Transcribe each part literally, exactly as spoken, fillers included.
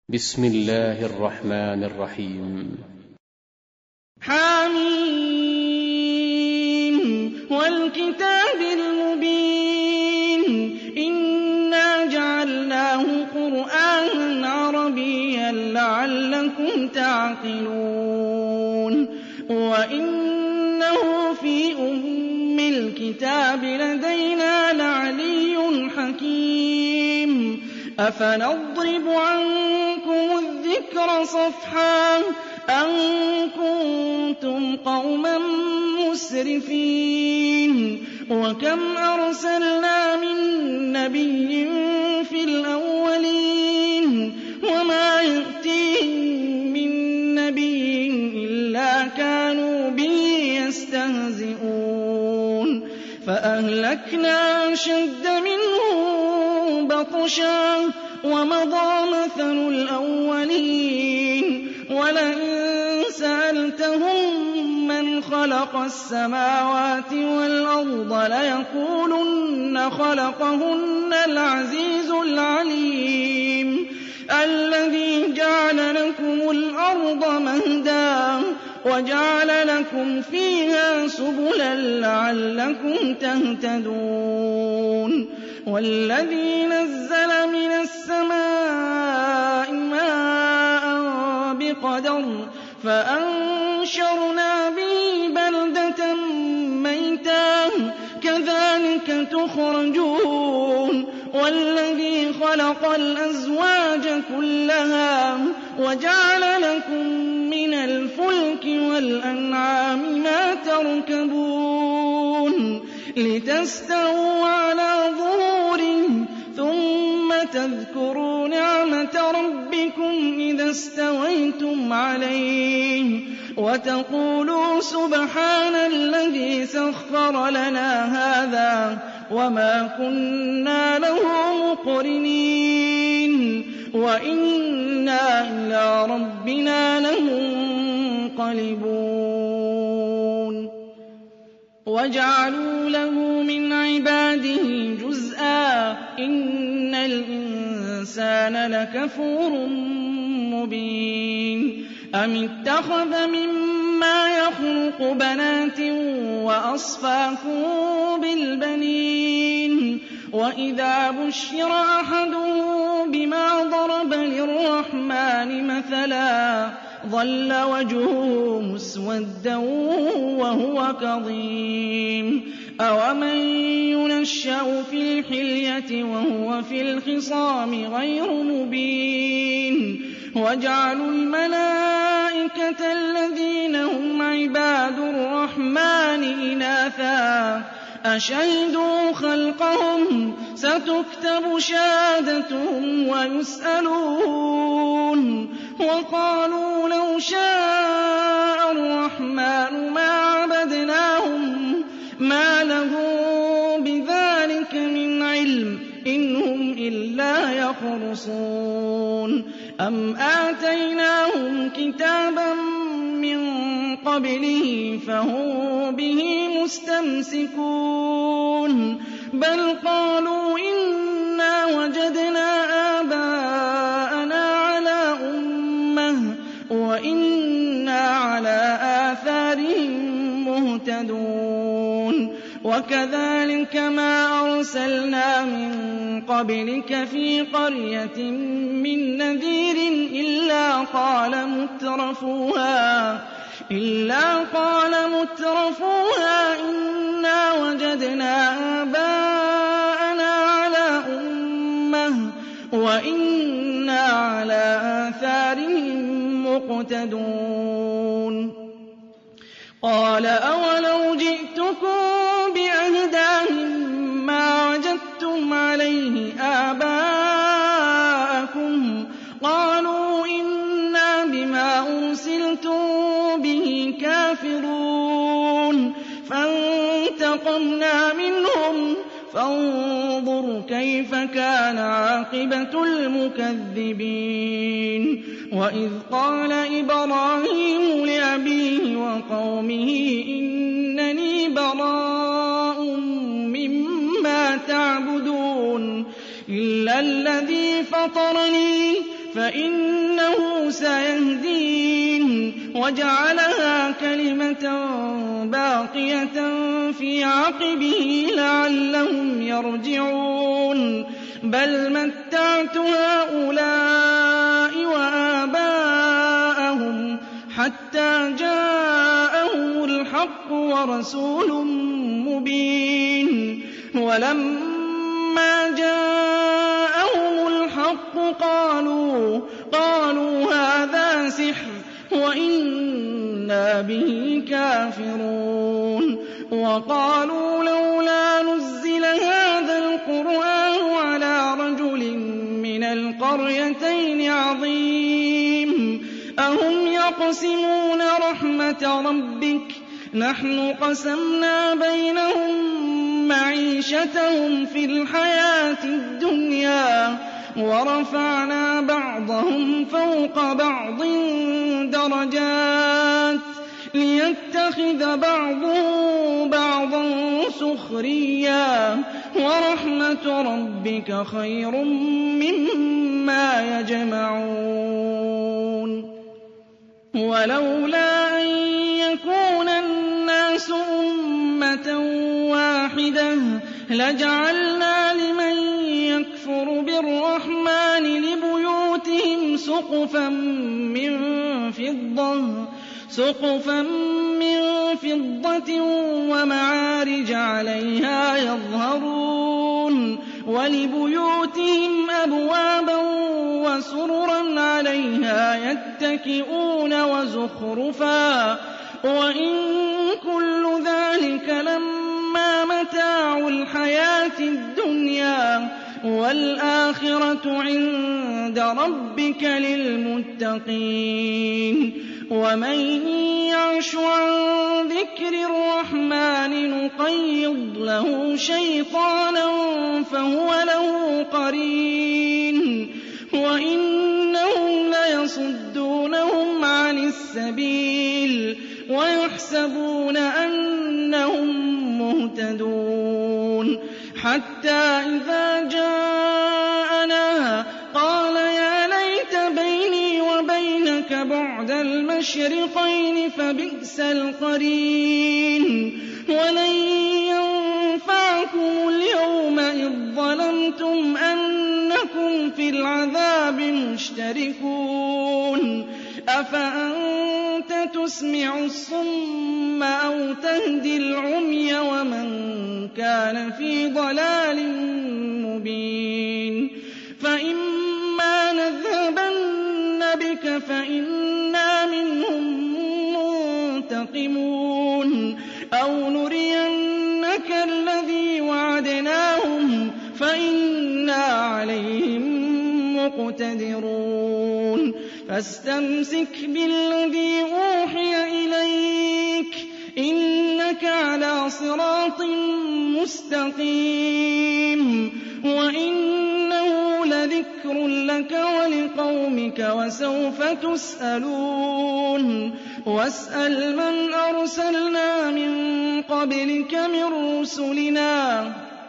بسم الله الرحمن الرحيم. حميم والكتاب المبين إنا جعلناه قرآنا عربيا لعلكم تعقلون وإنه في أم الكتاب لدينا لعلي حكيم أفنضرب عنكم الذكر صفحا أن كنتم قوما مسرفين وكم أرسلنا من نبي في الأولين وما يأتيهم من نبي إلا كانوا به يستهزئون فأهلكنا أشد منهم بطشا ومضى مثل الأولين ولئن سألتهم من خلق السماوات والأرض ليقولن خلقهن العزيز العليم الذي جعل لكم الأرض مهدا وجعل لكم فيها سبلا لعلكم تهتدون والذي نزل من السماء ماء بقدر فأنشرنا به بلدة ميتا كذلك تخرجون والذي خلق الأزواج كلها وجعل لكم من الفلك والأنعام ما تركبون لتستووا على ظهوره ثم تذكروا نعمة ربكم إذا استويتم عليه وتقولوا سبحان الذي سخر لنا هذا وما كنا له مقرنين وإنا إلى ربنا لمنقلبون وجعلوا له من عباده جزءا إن الإنسان لكفور مبين أم اتخذ مما يخلق بنات وأصفاكم بالبنين وإذا بشر أحدهم بما ضرب للرحمن مثلا ظل وجهه مسودا وهو كظيم أومن ينشأ في الحلية وهو في الخصام غير مبين وجعلوا الملائكة الذين هم عباد الرحمن إناثا أشهدوا خلقهم ستكتب شهادتهم ويسألون وقالوا لو شاء الرحمن ما عبدناهم ما لهم بذلك من علم إن هم إلا يخرصون أم آتيناهم كتابا من قبله فهم به مستمسكون بل قالوا إنا وجدنا آباءنا على أمة وإنا على آثارهم مهتدون وكذلك ما أرسلنا من قبلك في قرية من نذير إلا قال مترفوها إلا قال مترفوها إنا وجدنا آباءنا على أمة وإنا على آثارهم مقتدون قال أولو جئتكم بأهدى مما وجدتم عليه آباءكم قالوا إنا بما أرسلتم به كافرون فانتقمنا منهم فانظر كيف كان عاقبة المكذبين وإذ قال إبراهيم لأبيه وقومه إنني براء مما تعبدون إلا الذي فطرني فإن سيهدين وجعلها كلمة باقية في عقبه لعلهم يرجعون بل متعت هؤلاء وآباءهم حتى جاءهم الحق ورسول مبين ولما جاءهم الحق قالوا قالوا هذا سحر وإنا به كافرون وقالوا لولا نزل هذا القرآن على رجل من القريتين عظيم أهم يقسمون رحمة ربك نحن قسمنا بينهم معيشتهم في الحياة الدنيا ورفعنا بعضهم فوق بعض درجات ليتخذ بعضهم بعضا سخريا ورحمة ربك خير مما يجمعون ولولا أن يكون الناس أمة واحدة لجعلنا لمن يكفر بالرحمن لبيوتهم سقفا من فضة سقفا من فضة ومعارج عليها يظهرون ولبيوتهم أبوابا وسررا عليها يتكئون وزخرفا وإن كل ذلك لما متاع الحياة الدنيا والآخرة عند ربك للمتقين ومن يعش عن ذكر الرحمن نقيض له شيطانا فهو له قرين وإنهم ليصدونهم عن السبيل ويحسبون أنهم مهتدون حتى إذا جاءنا قال يا ليت بيني وبينك بعد المشرقين فبئس القرين ولن ينفعكم اليوم إذ ظلمتم أنكم في العذاب مشتركون أفأنت تسمع الصم أو تهدي العمي ومن كان في ضلال مبين فإما نذهبن بك فإنا منهم منتقمون أو نرينك الذي وعدناهم فإنا عليهم مقتدرون فاستمسك بالذي أوحي إليك إنك على صراط مستقيم وإنه لذكر لك ولقومك وسوف تسألون واسأل من أرسلنا من قبلك من رسلنا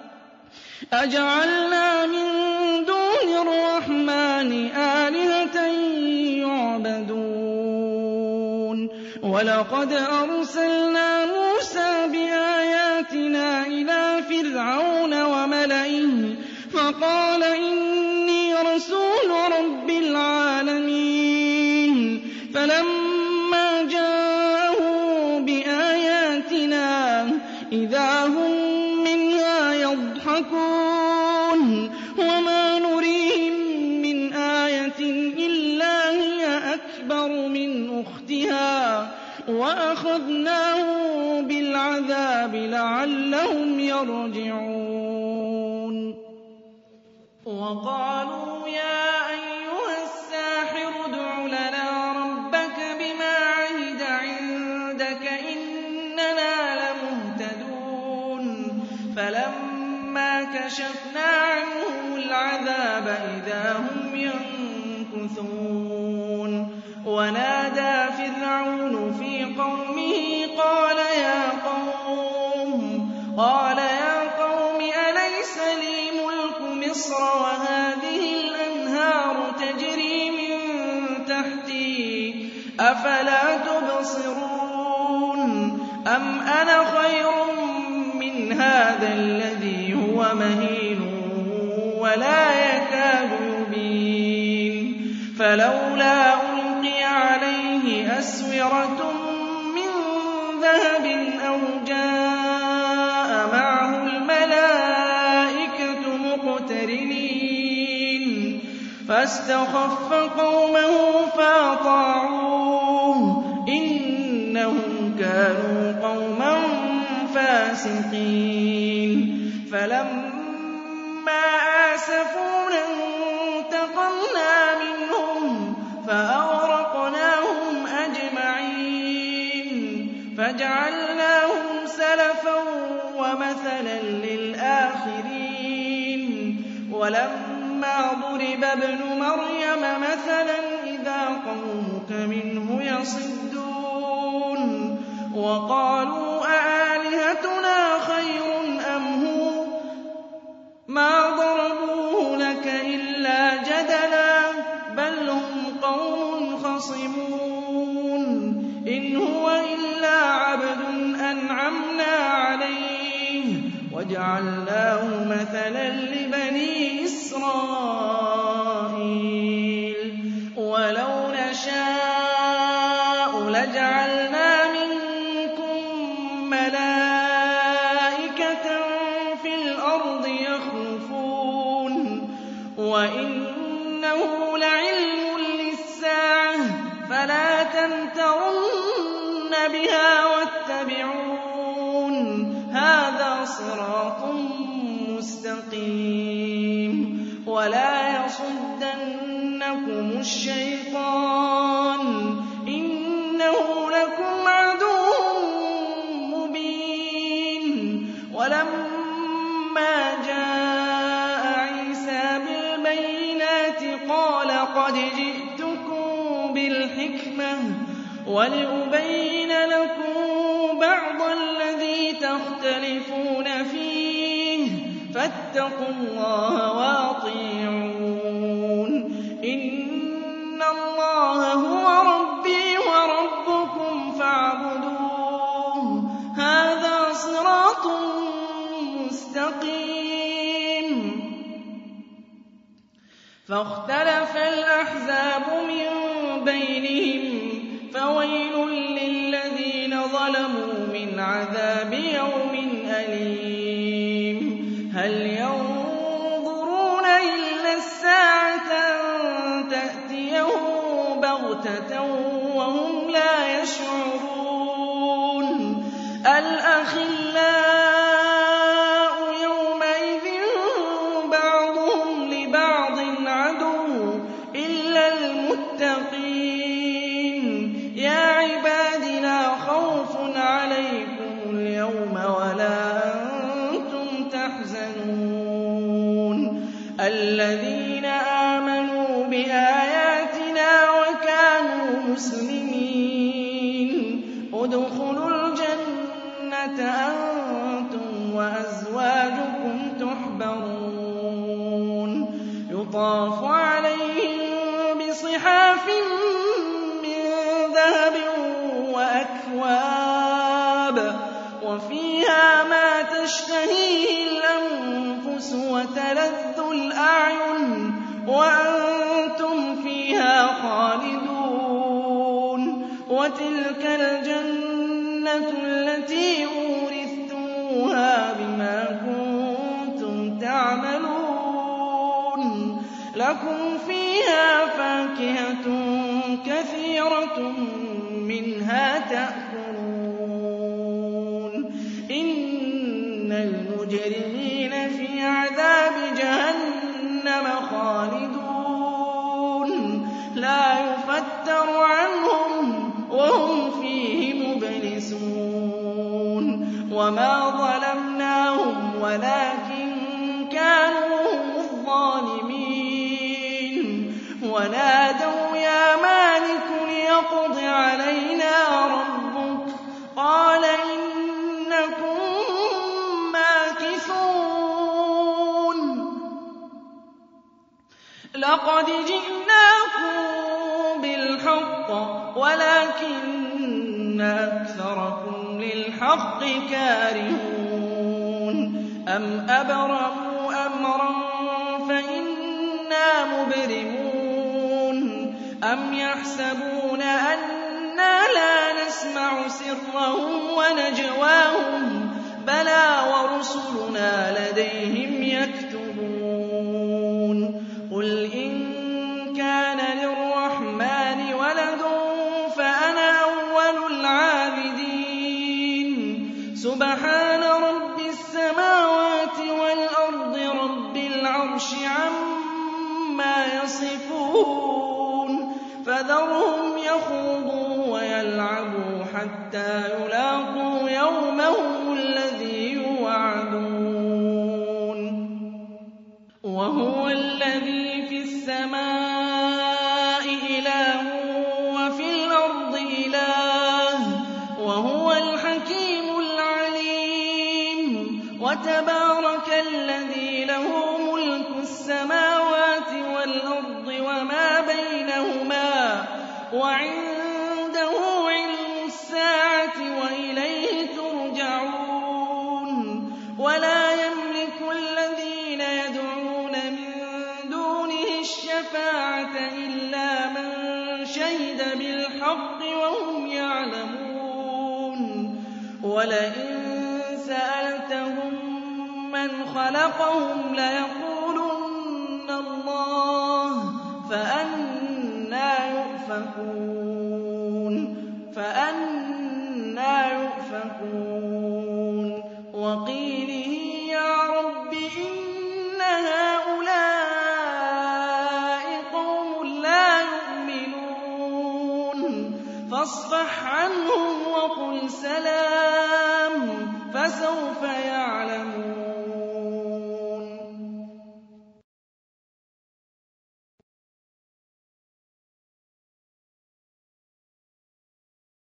أجعلنا من دون الرحمن آلهة يعبدون ولقد أرسلنا موسى بآياتنا إلى فرعون وملئه فقال إني رسول رب العالمين فلما جاءه بآياتنا إذا هم منها يضحكون وما نريهم من آية إلا هي أكبر من أختها وأخذناه بالعذاب لعلهم يرجعون وقالوا يا أيها الساحر ادع لنا ربك بما عهد عندك إننا لمهتدون فلما كشفنا عنهم العذاب إذا هم ينكثون ونادى فرعون في قومه قال يا قوم قال يا قوم أليس لي ملك مصر وهذه أَفَلَا تُبْصِرُونَ أَمْ أَنَا خَيْرٌ مِّنْ هَٰذَا الَّذِي هُوَ مَهِينٌ وَلَا يَكَادُ يُبِينُ فَلَوْلَا أُلْقِيَ عَلَيْهِ أَسْوِرَةٌ مِّن ذَهَبٍ أَوْ جَاءَ مَعَهُ الْمَلَائِكَةُ مُقْتَرِنِينَ فَاسْتَخَفَّ قَوْمَهُ فَأَطَاعُوهُ إِنَّهُمْ كَانُوا قَوْمًا فَاسِقِينَ فَلَمَّا آسَفُونَا انتَقَمْنَا مِنْهُمْ فَأَغْرَقْنَاهُمْ أَجْمَعِينَ فَجَعَلْنَاهُمْ سَلَفًا وَمَثَلًا لِّلْآخِرِينَ وَلَمَّا ضُرِبَ ابْنُ مَرْيَمَ مَثَلًا إِذَا قَوْمُكَ مِنْهُ يَصِدُّونَ وَقَالُوا أَآلِهَتُنَا خَيْرٌ أَمْ هُوَ مَا ضَرَبُوهُ لَكَ إِلَّا جَدَلًا بَلْ هُمْ قَوْمٌ خَصِمُونَ إِنْ هُوَ إِلَّا عَبْدٌ أَنْعَمْنَا عَلَيْهِ وَجَعَلْنَاهُ مَثَلًا لِّبَنِي إِسْرَائِيلَ وَلَوْ نَشَاءُ لَجَعَلْنَا مِنكُم مَّلَائِكَةً فِي الْأَرْضِ يَخْلُفُونَ وَإِنَّهُ لَعِلْمٌ لِّلسَّاعَةِ فَلَا تَمْتَرُنَّ بِهَا وَاتَّبِعُونِ هَٰذَا صِرَاطٌ مُّسْتَقِيمٌ وَلَا يَصُدَّنَّكُمُ الشَّيْطَانُ إِنَّهُ لَكُمْ عَدُوٌّ مُّبِينٌ وَلَمَّا جَاءَ عِيسَىٰ بِالْبَيِّنَاتِ قَالَ قَدْ جِئْتُكُم بِالْحِكْمَةِ وَلِأُبَيِّنَ لَكُم بَعْضَ الَّذِي تَخْتَلِفُونَ فِيهِ فَاتَّقُوا اللَّهَ وَأَطِيعُونِ إِنَّ اللَّهَ هُوَ رَبِّي وَرَبُّكُمْ فَاعْبُدُوهُ هَٰذَا صِرَاطٌ مُّسْتَقِيمٌ فَاخْتَلَفَ الْأَحْزَابُ مِن بَيْنِهِمْ فَوَيْلٌ لِّلَّذِينَ ظَلَمُوا مِنْ عَذَابِ يَوْمٍ أَلِيمٍ هَلْ يَنظُرُونَ إِلَّا السَّاعَةَ أَن تَأْتِيَهُم بَغْتَةً وَهُمْ لَا يَشْعُرُونَ الْأَخِلَّاءُ يَوْمَئِذٍ بَعْضُهُمْ لِبَعْضٍ عَدُوٌّ إِلَّا الْمُتَّقِينَ يَا عِبَادِ لَا خَوْفٌ عَلَيْكُمُ الْيَوْمَ وَلَا أَنتُمْ تَحْزَنُونَ الَّذِينَ آمَنُوا بِآيَاتِنَا وَكَانُوا مُسْلِمِينَ ادْخُلُوا الْجَنَّةَ أَنتُمْ وَأَزْوَاجُكُمْ تُحْبَرُونَ يُطَافُ عَلَيْهِم بِصِحَافٍ مِّن ذَهَبٍ وَأَكْوَابٍ وَفِيهَا مَا تَشْتَهِيهِ الْأَنفُسُ وَتَلَذُّ الْأَعْيُنُ وَأَنتُمْ فِيهَا خَالِدُونَ وَتِلْكَ الْجَنَّةُ الَّتِي أُورِثْتُمُوهَا بِمَا كُنتُمْ تَعْمَلُونَ لَكُمْ فِيهَا فَاكِهَةٌ كَثِيرَةٌ مِّنْهَا تَأْكُلُونَ إِنَّ الْمُجْرِمِينَ فِي عَذَابِ جَهَنَّمَ خَالِدُونَ لَا يُفَتَّرُ عَنْهُمْ وَهُمْ فِيهِ مُبْلِسُونَ وَمَا ظَلَمْنَاهُمْ وَلَٰكِن كَانُوا هُمُ الظَّالِمِينَ وَنَادَوْا يَا مَالِكُ لِيَقْضِ عَلَيْنَا رَبُّكَ قَالَ إِنَّكُم مَّاكِثُونَ لَقَدْ جِئْنَاكُم بِالْحَقِّ وَلَٰكِنَّ أَكْثَرَكُمْ لِلْحَقِّ كَارِهُونَ أَمْ أَبْرَمُوا أَمْرًا فَإِنَّا مُبْرِمُونَ أَمْ يَحْسَبُونَ أَنَّا لَا نَسْمَعُ سِرَّهُمْ وَنَجْوَاهُم بَلَىٰ وَرُسُلُنَا لَدَيْهِمْ يَكْتُبُونَ قُلْ إِن كَانَ لِلرَّحْمَٰنِ وَلَدٌ فَأَنَا أَوَّلُ الْعَابِدِينَ سُبْحَانَ رَبِّ السَّمَاوَاتِ وَالْأَرْضِ رَبِّ الْعَرْشِ عَمَّا يَصِفُونَ فَذَرْهُمْ يَخُوضُوا وَيَلْعَبُوا حَتَّىٰ يُلَاقُوا يَوْمَهُمُ الَّذِي يُوعَدُونَ وَهُوَ الَّذِي فِي السَّمَاءِ إِلَٰهٌ وَفِي الْأَرْضِ إِلَٰهٌ وَهُوَ الْحَكِيمُ الْعَلِيمُ وَتَبَارَكَ الَّذِي لَهُ مُلْكُ السَّمَاوَاتِ وَالْأَرْضِ وَمَا بَيْنَهُمَا وَعِندَهُ عِلْمُ السَّاعَةِ وَإِلَيْهِ تُرْجَعُونَ وَلَا يَمْلِكُ الَّذِينَ يَدْعُونَ مِن دُونِهِ الشَّفَاعَةَ إِلَّا مَن شَهِدَ بِالْحَقِّ وَهُمْ يَعْلَمُونَ وَلَئِن سَأَلْتَهُم مَّنْ خَلَقَهُمْ لَيَقُولُنَّ اللَّهُ فَأَنَّىٰ يُؤْفَكُونَ فَأَنَّىٰ يُؤْفَكُونَ وَقِيلِهِ يَا رَبِّ إِنَّ هَٰؤُلَاءِ قَوْمٌ لَّا يُؤْمِنُونَ فَاصْفَحْ عَنْهُمْ وَقُلْ سَلَامٌ فَسَوْفَ يَعْلَمُونَ